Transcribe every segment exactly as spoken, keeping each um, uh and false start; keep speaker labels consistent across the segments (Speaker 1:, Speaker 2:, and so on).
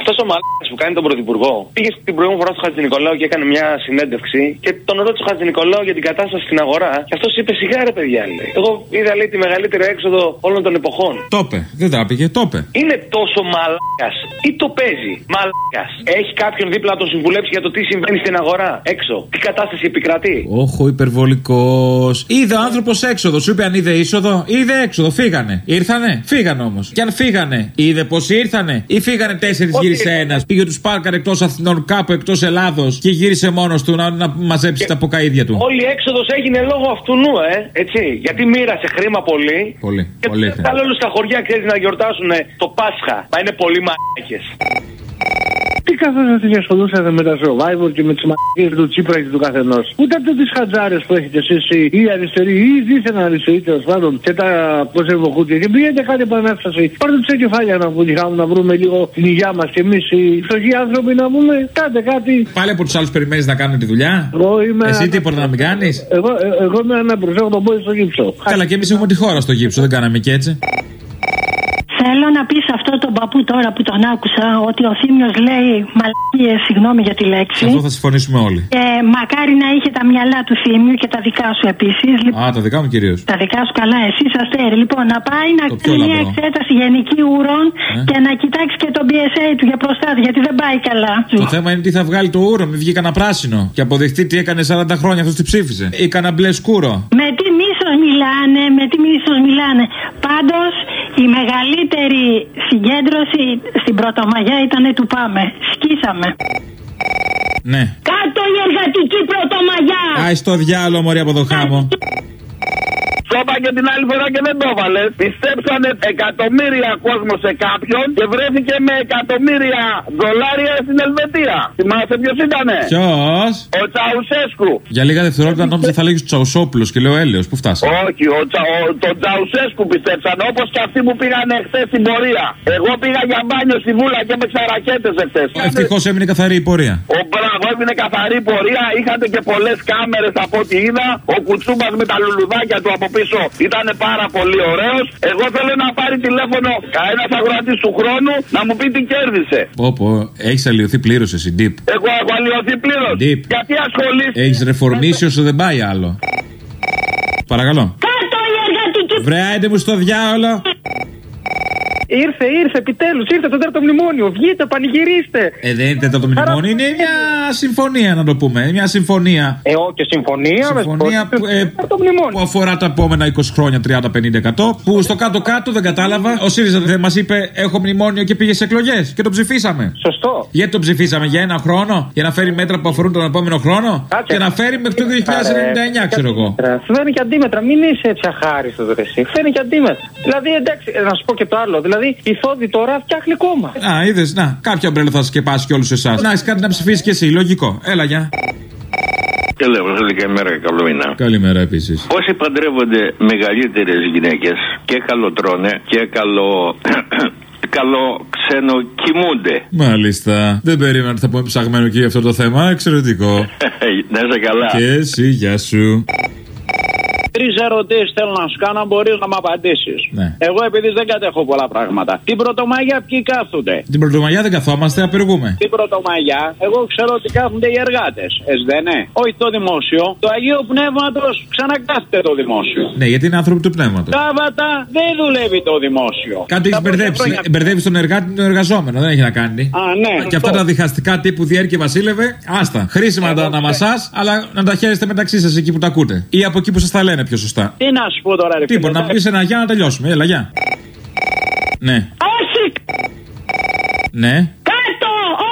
Speaker 1: Αυτός ο μαλάκας που κάνει τον πρωθυπουργό πήγε την προηγούμενη φορά στο Χατζηνικολάου και έκανε μια συνέντευξη και τον ρώτησε ο Χατζηνικολάου για την κατάσταση στην αγορά. Και αυτός είπε: σιγά ρε παιδιά, λέει. Εγώ είδα, λέει, τη μεγαλύτερη έξοδο όλων των εποχών.
Speaker 2: Το είπε, δεν τα πήγε, το είπε.
Speaker 1: Είναι τόσο μαλάκας ή το παίζει? Μαλάκας. Έχει κάποιον δίπλα να τον συμβουλέψει για το τι συμβαίνει στην αγορά έξω? Τι κατάσταση επικρατεί?
Speaker 2: Όχο, υπερβολικός. Είδε ο άνθρωπος έξοδο, σου είπε αν είδε είσοδο. Είδε έξοδο, φύγανε. Ήρθανε, φύγανε όμως. Και αν φύγανε, είδε πως ήρθανε ή φύγανε τέσσερις, γύρισε ένας. Πήγε τους πάρκαρ εκτός Αθηνών, κάπου εκτός Ελλάδος και γύρισε μόνος του να, να μαζέψει και τα ποκαίδια του.
Speaker 1: Όλη η έξοδος έγινε λόγω αυτού νου, ε, έτσι. Γιατί μοίρασε χρήμα πολύ.
Speaker 2: Πολύ.
Speaker 1: Και
Speaker 2: πολύ
Speaker 1: θα όλους στα χωριά, ξέρεις, να γιορτάσουν το Πάσχα. Μα είναι πολύ μαλάκες.
Speaker 3: Τι καθόσαστε και ασχολούσατε με τα survivor και με τις μαλακίες του Τσίπρα και του καθενός? Ούτε από τις χατζάρες που έχετε εσείς οι αριστεροί ή δίθεν αριστεροί τέλος πάντων και τα προσερβοκούτια. Και πήγαινε κάτι επανάσταση. Πάρτε τους κεφάλια να βοηθάμε να βρούμε λίγο την υγειά μας και εμείς οι φτωχοί άνθρωποι να πούμε. Κάντε κάτι.
Speaker 2: Πάλι από τους άλλους περιμένεις να κάνουν τη δουλειά.
Speaker 3: Είμαι
Speaker 2: Εσύ τίποτα να μην κάνεις.
Speaker 3: Εγώ, εγώ είμαι ένα προσέχω τον πόδι στο γύψο.
Speaker 2: Καλά, και εμείς έχουμε τη χώρα στο γύψο, δεν κάναμε και έτσι.
Speaker 4: Θέλω να πεις αυτό τον παππού τώρα που τον άκουσα ότι ο Θήμιος λέει μαλακίες, συγγνώμη για τη λέξη.
Speaker 2: Αυτό θα συμφωνήσουμε όλοι.
Speaker 4: Και μακάρι να είχε τα μυαλά του Θήμιου και τα δικά σου επίσης.
Speaker 2: Α, τα δικά μου κυρίως.
Speaker 4: Τα δικά σου, καλά, εσύ αστέρι. Λοιπόν, να πάει να κάνει μια εξέταση γενική ούρων ε? και να κοιτάξει και τον πι ες έι του για προστάτη, γιατί δεν πάει καλά.
Speaker 2: Το θέμα είναι τι θα βγάλει το ούρο, μην βγει κανένα πράσινο. Και αποδειχτεί τι έκανε σαράντα χρόνια αυτό τι ψήφιζε. Ή κανένα μπλε σκούρο.
Speaker 4: Με τι μίσος μιλάνε, με τι μίσος μιλάνε. Πάντως η μεγαλύτερη συγκέντρωση στην Πρωτομαγιά ήταν του Πάμε. Σκίσαμε.
Speaker 2: Ναι.
Speaker 4: Κάτω η εργατική Πρωτομαγιά.
Speaker 2: Άι στο διάλογο, μωρή από το χάμο.
Speaker 5: Το είπα και την άλλη φορά και δεν το έβαλε. Πιστέψανε εκατομμύρια κόσμο σε κάποιον και βρέθηκε με εκατομμύρια δολάρια στην Ελβετία. Θυμάσαι ποιος ήτανε?
Speaker 2: Ποιος?
Speaker 5: Ο Τσαουσέσκου.
Speaker 2: Για λίγα δευτερόλεπτα νόμιζα θα λέγεις του Τσαουσόπουλος και λέω Έλεος. Πού φτάσαμε?
Speaker 5: Όχι, ο Τσα, ο, τον Τσαουσέσκου πιστέψανε. Όπως και αυτοί που πήγανε χθες στην πορεία. Εγώ πήγα για μπάνιο στη Βούλα και με ξαρακέτες εχθές.
Speaker 2: Ευτυχώς έμεινε καθαρή η πορεία.
Speaker 5: Ο μπράβο, έμεινε καθαρή πορεία. Είχατε και πολλές κάμερες από ό,τι είδα. Ο Κουτσούμπας με τα λουλουδάκια του από πίσω ήταν πάρα πολύ ωραίος. Εγώ θέλω να πάρει τηλέφωνο κανένας αγροατής του χρόνου να μου πει τι κέρδισε.
Speaker 2: Πω πω, έχεις αλλοιωθεί πλήρως εσύ, Deep.
Speaker 5: Εγώ έχω αλλοιωθεί πλήρως.
Speaker 2: Deep.
Speaker 5: Γιατί ασχολείσαι?
Speaker 2: Έχεις ρεφορμήσει όσο δεν πάει άλλο. Παρακαλώ.
Speaker 4: Κάτω η εργατική.
Speaker 2: Βρε, μου στο διάολο.
Speaker 6: Ήρθε, ήρθε, επιτέλους, ήρθε το τέταρτο μνημόνιο. Βγείτε, πανηγυρίστε.
Speaker 2: Ε, δεν είναι τέταρτο μνημόνιο, είναι μια συμφωνία να το πούμε. Μια συμφωνία.
Speaker 6: Ε, όχι, συμφωνία.
Speaker 2: Συμφωνία που, ε, που αφορά τα επόμενα είκοσι χρόνια, τριάντα με πενήντα τοις εκατό. Που στο κάτω-κάτω δεν κατάλαβα. Ο ΣΥΡΙΖΑ δεν μας είπε: έχω μνημόνιο και πήγε σε εκλογές. Και το ψηφίσαμε.
Speaker 6: Σωστό.
Speaker 2: Γιατί το ψηφίσαμε για ένα χρόνο, για να φέρει μέτρα που αφορούν τον επόμενο χρόνο. Κάτσε. Και να φέρει μέχρι το δύο χιλιάδες ενενήντα εννιά, ξέρω εγώ.
Speaker 6: Φέρνει και αντίμετρα, μην είσαι έτσι αχάριστο το εσύ. Φέρνει και αντίμετρα. Δηλαδή, εντάξει, να σου πω και το άλλο. Δηλαδή, η Θόδη τώρα φτιάχνει κόμμα.
Speaker 2: Α, είδες, να, κάποια ομπρέλα θα σκεπάσει κι όλους εσάς. Να έχεις κάτι να ψηφίσεις κι εσύ, λογικό. Έλα, γεια.
Speaker 7: Καλημέρα και καλό μήνα.
Speaker 2: Καλημέρα επίσης.
Speaker 7: Όσοι παντρεύονται μεγαλύτερες γυναίκες και καλοτρώνε και καλό. Καλό ξένο κοιμούνται.
Speaker 2: Μάλιστα. Δεν περίμενα ότι θα πούμε ψαγμένο και για αυτό το θέμα. Εξαιρετικό.
Speaker 7: Να είσαι καλά.
Speaker 2: Και εσύ, γεια σου.
Speaker 8: Τρεις ερωτήσεις θέλω να σου κάνω, μπορείς να μου απαντήσεις.
Speaker 2: Ναι.
Speaker 8: Εγώ επειδή δεν κατέχω πολλά πράγματα. Την Πρωτομαγιά ποιοι κάθονται?
Speaker 2: Την Πρωτομαγιά δεν καθόμαστε, απεργούμε.
Speaker 8: Την Πρωτομαγιά, εγώ ξέρω ότι κάθονται οι εργάτες. Έτσι δεν είναι? Όχι το δημόσιο. Το Αγίου Πνεύματος ξανακάθεται το δημόσιο.
Speaker 2: Ναι, γιατί είναι άνθρωποι του πνεύματος.
Speaker 8: Σάββατα δεν δουλεύει το δημόσιο.
Speaker 2: Κάτι έχει μπερδέψει. Χρόνια... Μπερδεύει τον εργάτη με τον εργαζόμενο. Δεν έχει να κάνει.
Speaker 8: Α, ναι.
Speaker 2: Και αυτά τα διχαστικά τύπου Διέρ και Βασίλευε, άστα. Χρήσιμα να τα μασάς, αλλά να τα χαίρεστε μεταξύ σας εκεί που τα ακούτε. Ή από εκεί που σας τα λένε πιο σωστά.
Speaker 8: Τι να σου πω τώρα, ρε.
Speaker 2: Τίποτα, να πεις ένα γεια να τελειώσουμε. Έλα, γεια. Ναι.
Speaker 4: Όχι!
Speaker 2: Ναι.
Speaker 4: Κάτω!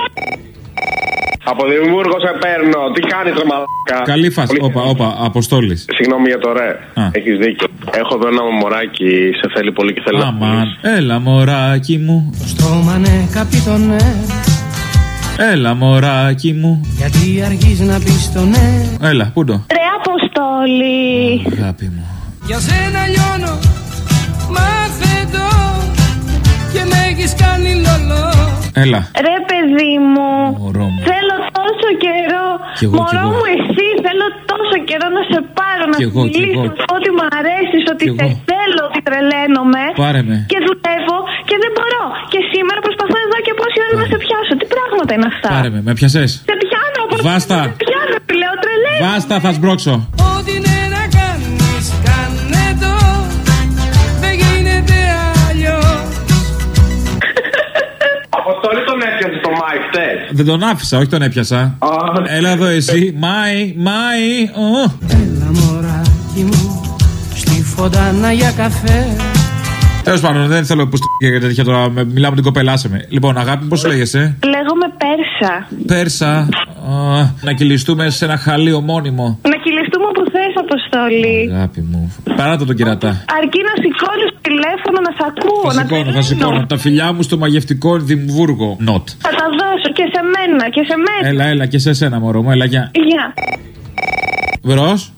Speaker 1: Από Δημιούργο σε παίρνω. Τι κάνεις ρε μαλάκα?
Speaker 2: Καλή φάση. Όπα, όπα, Αποστόλης.
Speaker 1: Συγγνώμη για το ρε. Έχεις δίκιο. Έχω εδώ ένα μωράκι, σε θέλει πολύ και θέλει.
Speaker 2: Αμάν. Έλα μωράκι μου.
Speaker 9: Το στόμα ναι, καπίτονε.
Speaker 2: Έλα μωράκι μου.
Speaker 9: Γιατί αργείς να πεις το ναι?
Speaker 2: Έλα, πού το?
Speaker 4: Ρε Αποστόλη.
Speaker 2: Αγάπη μου.
Speaker 9: Για σένα λιώνω, μάθε το. Και με έχεις κάνει λολό.
Speaker 2: Έλα.
Speaker 4: Ρε παιδί μου,
Speaker 2: μωρό μου.
Speaker 4: θέλω τόσο καιρό.
Speaker 2: Κι εγώ,
Speaker 4: μωρό
Speaker 2: κι
Speaker 4: μου εσύ, θέλω τόσο καιρό να σε πάρω, να σου μιλήσω, ότι μ' αρέσεις, ότι σε θέλω, ότι τρελαίνομαι.
Speaker 2: Πάρε με.
Speaker 4: Και δουλεύω και δεν μπορώ. Και σήμερα προσπαθώ εδώ και πόση ώρα
Speaker 10: θέλω να σε πιάσω. Τι πράγματα είναι αυτά.
Speaker 2: Πάρε με, με πιασες.
Speaker 10: Σε πιάνω, όπως
Speaker 2: Βάστα.
Speaker 10: σε πιάνω, λέω τρελέ.
Speaker 2: Βάστα, θα σμπρώξω.
Speaker 9: Ό,τι είναι να κάνεις, κάνε το. Δεν γίνεται αλλιώς.
Speaker 1: Αποστολή τον έπιασε το Μάικ χτες.
Speaker 2: Δεν τον άφησα, όχι τον έπιασα. Έλα εδώ εσύ. Μάι, Μάι.
Speaker 9: Έλα μωράκι μου, στη φωντάνα για καφέ.
Speaker 2: Τέλος πάντων, δεν θέλω που για τέτοια τώρα. Μιλάω με την κοπέλα, άσε με. Λοιπόν, αγάπη, πώς λέγεσαι?
Speaker 10: Λέγομαι Πέρσα.
Speaker 2: Πέρσα. Α, να κυλιστούμε σε ένα χαλί ομώνυμο.
Speaker 10: Να κυλιστούμε όπου θες, Αποστολή.
Speaker 2: Αγάπη μου. Παράτα τον κερατά.
Speaker 10: Αρκεί να σηκώνεις το τηλέφωνο να σ' ακούω.
Speaker 2: Θα σηκώνω, θα σηκώνω. Τα φιλιά μου στο μαγευτικό Εδιμβούργο. Νοτ.
Speaker 10: Θα τα δώσω και σε μένα και σε μένα.
Speaker 2: Έλα, έλα και σε σένα, μωρό μου, έλα, γεια.
Speaker 10: Γεια.
Speaker 2: Βρος.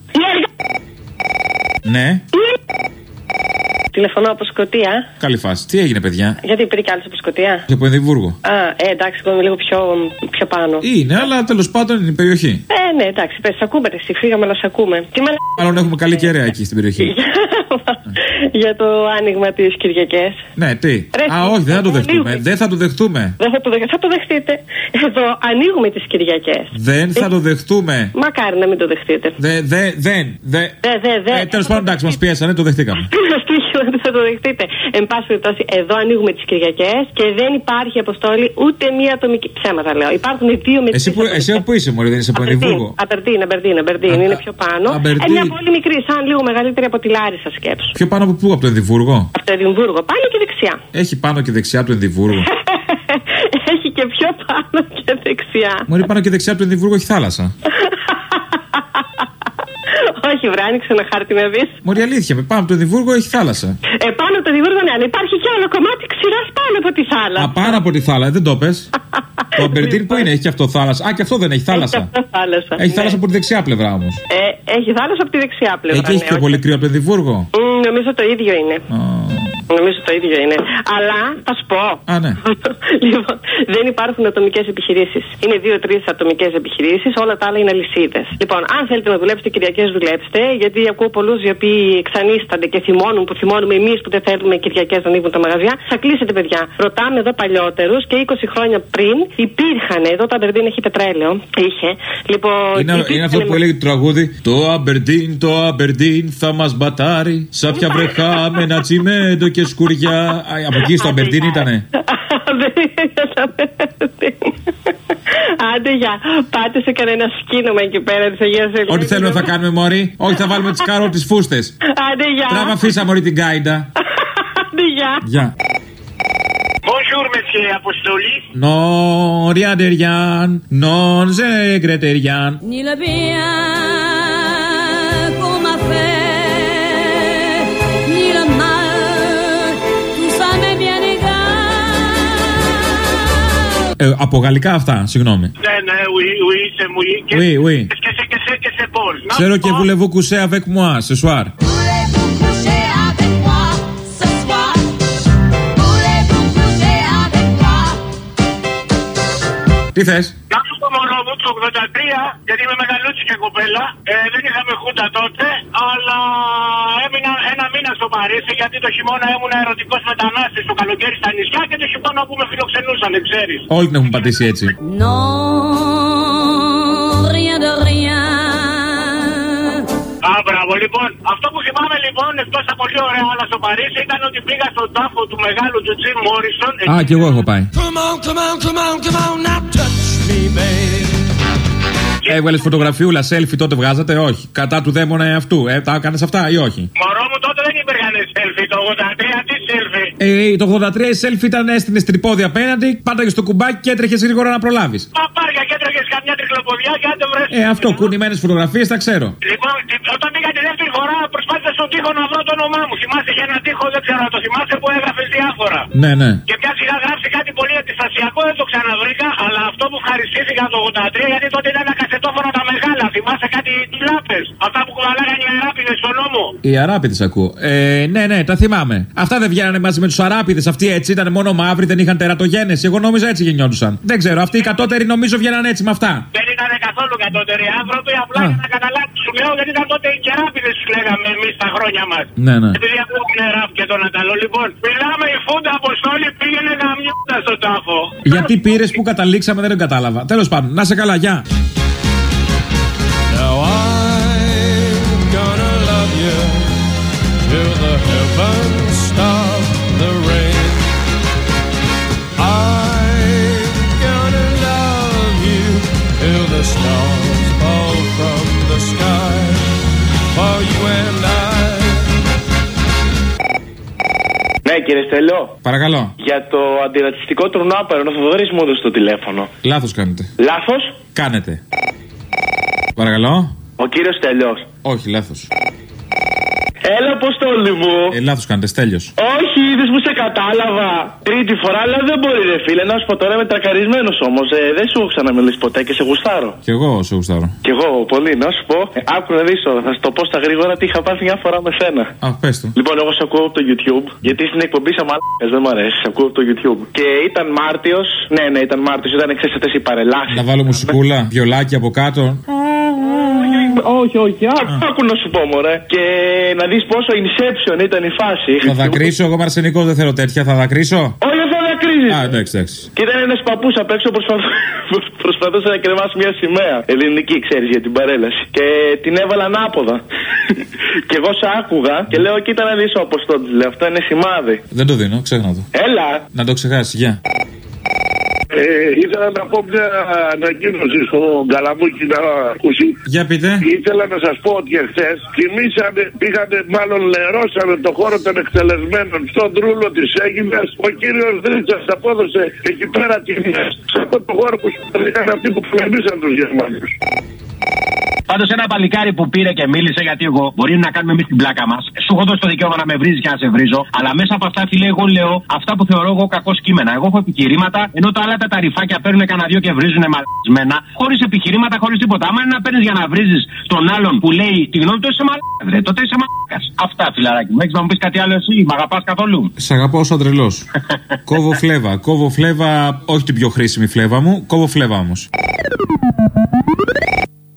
Speaker 2: Ναι.
Speaker 11: Τηλεφωνώ από Σκωτία.
Speaker 2: Καλή φάση. Τι έγινε, παιδιά?
Speaker 11: Γιατί πήρε κι άλλο από Σκωτία.
Speaker 2: Και από Εδιμβούργο.
Speaker 11: Α, ε, εντάξει, εγώ είμαι λίγο πιο, πιο πάνω.
Speaker 2: Είναι, αλλά τέλος πάντων είναι η περιοχή.
Speaker 11: Ε, ναι, εντάξει, πες, ακούμε, εσύ φύγαμε, αλλά σε ακούμε. Τι μέρα...
Speaker 2: Μάλλον έχουμε καλή κεραία εκεί στην περιοχή.
Speaker 11: Για το άνοιγμα τις Κυριακές.
Speaker 2: Ναι, τι.
Speaker 11: Ρε,
Speaker 2: Α, όχι, δεν θα το δεχτούμε. Δεν θα το δεχτούμε.
Speaker 11: Δεν θα το, δεχ... θα το δεχτείτε. Εδώ ανοίγουμε τις Κυριακές.
Speaker 2: Δεν θα το δεχτούμε.
Speaker 11: Μακάρι να μην το δεχτείτε.
Speaker 2: Δεν, δεν, δεν.
Speaker 11: Δε, δε, δε.
Speaker 2: Ε, τέλος πάντων, εντάξει, μας πιέσανε, το δεχτήκαμε.
Speaker 11: Δεν θα το δεχτείτε. Εν πάση περιπτώσει, εδώ ανοίγουμε τις Κυριακές και δεν υπάρχει, Αποστόλη, ούτε μία ατομική. Ψέματα λέω. Υπάρχουν δύο με
Speaker 2: Εσύ, που, εσύ που είσαι, Μωρή, δεν είσαι από Εδιμβούργο.
Speaker 11: Αμπερντίν, Αμπερντίν, Αμπερντίν. Είναι πιο πάνω. Ε, μια πολύ μικρή, σαν λίγο μεγαλύτερη από τη Λάρισα, σκέψου.
Speaker 2: Πιο πάνω από πού, από το Εδιμβούργο?
Speaker 11: Από το Εδιμβούργο, πάνω και δεξιά.
Speaker 2: Έχει πάνω και δεξιά το Εδιμβούργο.
Speaker 11: Έχει και πιο πάνω και δεξιά.
Speaker 2: Μωρή, πάνω και δεξιά το Εδιμβούργο έχει θάλασσα.
Speaker 11: Όχι, βρε, άνοιξε ένα χάρτη να δεις.
Speaker 2: Μωρή, αλήθεια, πάνω από το Εδιμβούργο έχει θάλασσα.
Speaker 11: Ε, πάνω από το Εδιμβούργο, ναι, αλλά υπάρχει και άλλο κομμάτι ξηράς πάνω από τη θάλασσα.
Speaker 2: Α, πάνω από τη θάλασσα, δεν το πες. Το Αμπερντίν που είναι, έχει και αυτό θάλασσα. Α, και αυτό δεν έχει θάλασσα.
Speaker 11: Έχει, αυτό θάλασσα.
Speaker 2: Έχει
Speaker 11: ναι.
Speaker 2: θάλασσα από τη δεξιά πλευρά όμως.
Speaker 11: Ε, έχει θάλασσα από τη δεξιά πλευρά.
Speaker 2: Εκεί έχει
Speaker 11: ναι,
Speaker 2: πιο
Speaker 11: όχι.
Speaker 2: πολύ κρύο από το Εδιμβούργο.
Speaker 11: Mm, νομίζω το ίδιο είναι.
Speaker 2: Oh.
Speaker 11: Νομίζω το ίδιο είναι. Αλλά θα σου πω.
Speaker 2: Α, ναι.
Speaker 11: Λοιπόν, δεν υπάρχουν ατομικές επιχειρήσεις. Είναι δύο-τρεις ατομικές επιχειρήσεις, όλα τα άλλα είναι αλυσίδες. Λοιπόν, αν θέλετε να δουλέψετε Κυριακές, δουλέψτε. Γιατί ακούω πολλούς οι οποίοι εξανίστανται και θυμώνουν, που θυμώνουμε εμείς που δεν θέλουμε Κυριακές να ανοίγουν τα μαγαζιά. Θα κλείσετε, παιδιά. Ρωτάμε εδώ παλιότερους και είκοσι χρόνια πριν υπήρχαν. Εδώ το Αμπερντίν έχει πετρέλαιο. Είχε. Λοιπόν,
Speaker 2: είναι, είναι αυτό που έλεγε το τραγούδι. Το Αμπερντίν, το Αμπερντίν θα μας μπατάρει. Σάπια βρεχά με ένα τσιμέντο και σκουριά. Α, από εκεί στο Αμπερντίν ήτανε.
Speaker 11: Άντε για, πάτε σε κανένα σκήνομα εκεί πέρα της Αγίας Ελένης.
Speaker 2: Ό,τι θέλουμε θα κάνουμε, μωρή. Όχι, θα βάλουμε τις κάρο τις φούστες.
Speaker 11: Άντε για.
Speaker 2: Τράβα φύσα, μωρή, την κάιντα.
Speaker 11: Άντε για.
Speaker 2: Γεια.
Speaker 5: Bonjour, monsieur Αποστολή.
Speaker 2: Non, rien de rien. Non, je regrette rien.
Speaker 12: Ni le bien qu'on m'a fait, ni le mal, tout ça m'est bien égal.
Speaker 2: Ε, από γαλλικά αυτά, συγγνώμη.
Speaker 5: Ναι, ναι, oui, oui, c'est moi.
Speaker 2: Oui, oui.
Speaker 5: Και σε, και σε, και σε Πολ.
Speaker 2: Ξέρω και voulez-vous coucher avec moi ce soir. Τι θες?
Speaker 5: Κάπου στο μωρό μου το ογδόντα τρία, γιατί είμαι μεγαλούτσι και κοπέλα, ε, δεν είχαμε χούντα τότε, αλλά έμεινα ένα μήνα στο Παρίσι, γιατί το χειμώνα ήμουν ερωτικός μετανάστης, το καλοκαίρι στα νησιά και το χειμώνα που με φιλοξενούσαν, δεν ξέρεις.
Speaker 2: Όλοι την έχουν πατήσει έτσι.
Speaker 12: Non, rien de rien.
Speaker 5: Α, μπράβο, λοιπόν. Αυτό που θυμάμαι λοιπόν, εκτός τα πολύ ωραία όλα στο Παρίσι, ήταν ότι πήγα στον τάφο του μεγάλου του Τζιμ Μόρισον.
Speaker 2: Α, κι εγώ έχω πάει.
Speaker 9: Come on, come on, come on, come on, now touch me, babe.
Speaker 2: Έβγαλες φωτογραφιούλα, selfie τότε βγάζατε, όχι. Κατά του δαίμονα αυτού, ε, τα έκανες αυτά ή όχι?
Speaker 5: Μωρό μου τότε δεν υπήρχαν selfie, το ογδόντα τρία τι selfie.
Speaker 2: Ε, το ογδόντα τρία η selfie ήταν έστεινε τρυπόδι απέναντι, πάταγες στο κουμπάκι και έτρεχες γρήγορα να προλάβεις.
Speaker 5: Παπάρια και έτρεχες καμιά τρικλοποδιά και αν το βρες.
Speaker 2: Ε, αυτό, κουνημένες φωτογραφίες, τα ξέρω.
Speaker 5: Λοιπόν, όταν πήγα τη δεύτερη φορά, προσπάθησα στον τοίχο να βρω το όνομά μου. Θυμάσαι, είχε ένα τοίχο, δεν ξέρω, το θυμάσαι που έγραφε διάφορα.
Speaker 2: Ναι, ναι.
Speaker 5: Και πια σιγά γράψει κάτι πολύ αντιστασιακό, δεν το ξαναβρήκα, αλλά αυτό που ευχαριστήθηκα το ογδόντα τρία, γιατί τότε ήταν ένα κασετόφωνο τα μεγάλα,
Speaker 13: θυμάσαι κάτι τουλάπες. Αυτά που κουβαλάγανε οι αράπηδες στον νόμο.
Speaker 2: Οι αράπηδες ακούω. Ε, ναι, ναι, τα θυμάμαι. Αυτά δεν βγαίνανε μαζί με τους αράπηδες. Αυτοί έτσι ήταν μόνο μαύροι, δεν είχαν τερατογένεση. Εγώ νόμιζα έτσι γεννιόντουσαν. Δεν ξέρω, αυτοί οι κατώτεροι νομίζω βγαίνανε έτσι με αυτά.
Speaker 13: Δεν ήταν καθόλου κατώτεροι άνθρωποι, απλά Α. για να καταλάβει σου λέω γιατί ήταν τότε οι κεράπηδες σου λέγαμε εμείς τα χρόνια μας.
Speaker 2: Ναι, ναι.
Speaker 13: Επειδή ακούγουν ράφ και τον Αταλό. Λοιπόν, μιλάμε η Φούντα Αποστόλη πήγαινε να μοιούντα στο τάφο.
Speaker 2: Γιατί πήρες που καταλήξαμε δεν το κατάλαβα. Τέλος πάντων, να σε καλά, γεια.
Speaker 9: Now I'm gonna love you till the heavens stop the rain. I'm gonna love you till the stars fall from the sky for you and I.
Speaker 14: Ναι, κύριε Στέλιο.
Speaker 2: Παρακαλώ.
Speaker 14: Για το αντιρατσιστικό τουρνουά ο Θοδωρής μου έδωσε το τηλέφωνο.
Speaker 2: Λάθος κάνετε.
Speaker 14: Λάθος?
Speaker 2: Κάνετε. Παρακαλώ.
Speaker 14: Ο κύριος Στέλιος.
Speaker 2: Όχι, λάθος.
Speaker 14: Έλα, Αποστόλη μου.
Speaker 2: Ε, λάθος κάνετε, Στέλιος.
Speaker 14: Όχι, είδες που σε κατάλαβα. Τρίτη φορά, αλλά δεν μπορεί, ρε φίλε. Να σου πω τώρα, είμαι τρακαρισμένος όμως. Ε, δεν σου έχω ξαναμιλήσει ποτέ και σε γουστάρω.
Speaker 2: Κι εγώ σε γουστάρω.
Speaker 14: Κι εγώ, πολύ. Να σου πω, ε, άκου να δεις τώρα. Θα σου το πω στα γρήγορα τι είχα πάθει μια φορά με σένα.
Speaker 2: Α, πες το.
Speaker 14: Λοιπόν, εγώ σε ακούω από το YouTube. Γιατί στην εκπομπή σαν μαλάκας, δεν μ' αρέσει. Σε ακούω από το YouTube. Και ήταν Μάρτιος. Ναι, ναι, ήταν Μάρτιος. Ήταν εξαίσθητες οι παρελάσεις.
Speaker 2: Να βάλω μουσικούλα, βιολάκι από κάτω.
Speaker 14: Όχι, όχι, άκου να σου πω, μωρέ. Και να δεις πόσο Inception ήταν η φάση.
Speaker 2: Θα δακρύσω, εγώ μαρσενικός δεν θέλω τέτοια. Θα δακρύσω.
Speaker 14: Όχι, δεν θα δακρύσεις.
Speaker 2: Α, εντάξει, εντάξει.
Speaker 14: Και ήταν ένας παππούς απ' έξω προσπαθ... προσπαθούσε να κρεμάσει μια σημαία. Ελληνική, ξέρεις, για την παρέλαση. Και την έβαλα ανάποδα. Και εγώ σε άκουγα και λέω: κοίτα να δεις ο Αποστόλης. Λέω: αυτό είναι σημάδι.
Speaker 2: Δεν το δίνω, ξέχνα το.
Speaker 14: Έλα.
Speaker 2: Να το ξεχάσει, γεια.
Speaker 3: Ε, ήθελα να πω μια ανακοίνωση στον Καλαμούκι να ακούσει.
Speaker 2: Για πείτε.
Speaker 3: Ήθελα να σας πω ότι εχθές θυμήσανε, πήγανε, μάλλον λερώσανε το χώρο των εκτελεσμένων στον Τρούλο της Αίγυπτας. Ο κύριος Δρίτσας απόδωσε εκεί πέρα τιμές σε αυτό το χώρο που ήταν αυτοί που πολεμήσαν τους Γερμανούς.
Speaker 15: Πάντως ένα παλικάρι που πήρε και μίλησε, γιατί εγώ μπορεί να κάνουμε εμείς την πλάκα μας. Σου έχω δώσει το δικαίωμα να με βρίζεις και να σε βρίζω. Αλλά μέσα από αυτά, φίλε, εγώ λέω αυτά που θεωρώ εγώ κακό κείμενα. Εγώ έχω επιχειρήματα, ενώ τα άλλα τα ταρυφάκια παίρνουν κανένα δυο και βρίζουν μαλακισμένα. Χωρίς επιχειρήματα, χωρίς τίποτα. Άμα είναι να παίρνεις για να βρίζεις τον άλλον που λέει τη γνώμη του, είσαι μαλάκα. Τότε είσαι μαλάκα. Αυτά, φιλαράκι μου. Έχεις να μου πεις κάτι άλλο εσύ, μ' αγαπάς καθόλου?
Speaker 2: Σ' αγαπάω σαν τρελός. Κόβω φλέβα. Κόβω φλέβα, όχι την πιο χρήσιμη φλέβα μου, κόβω φλέβα όμως.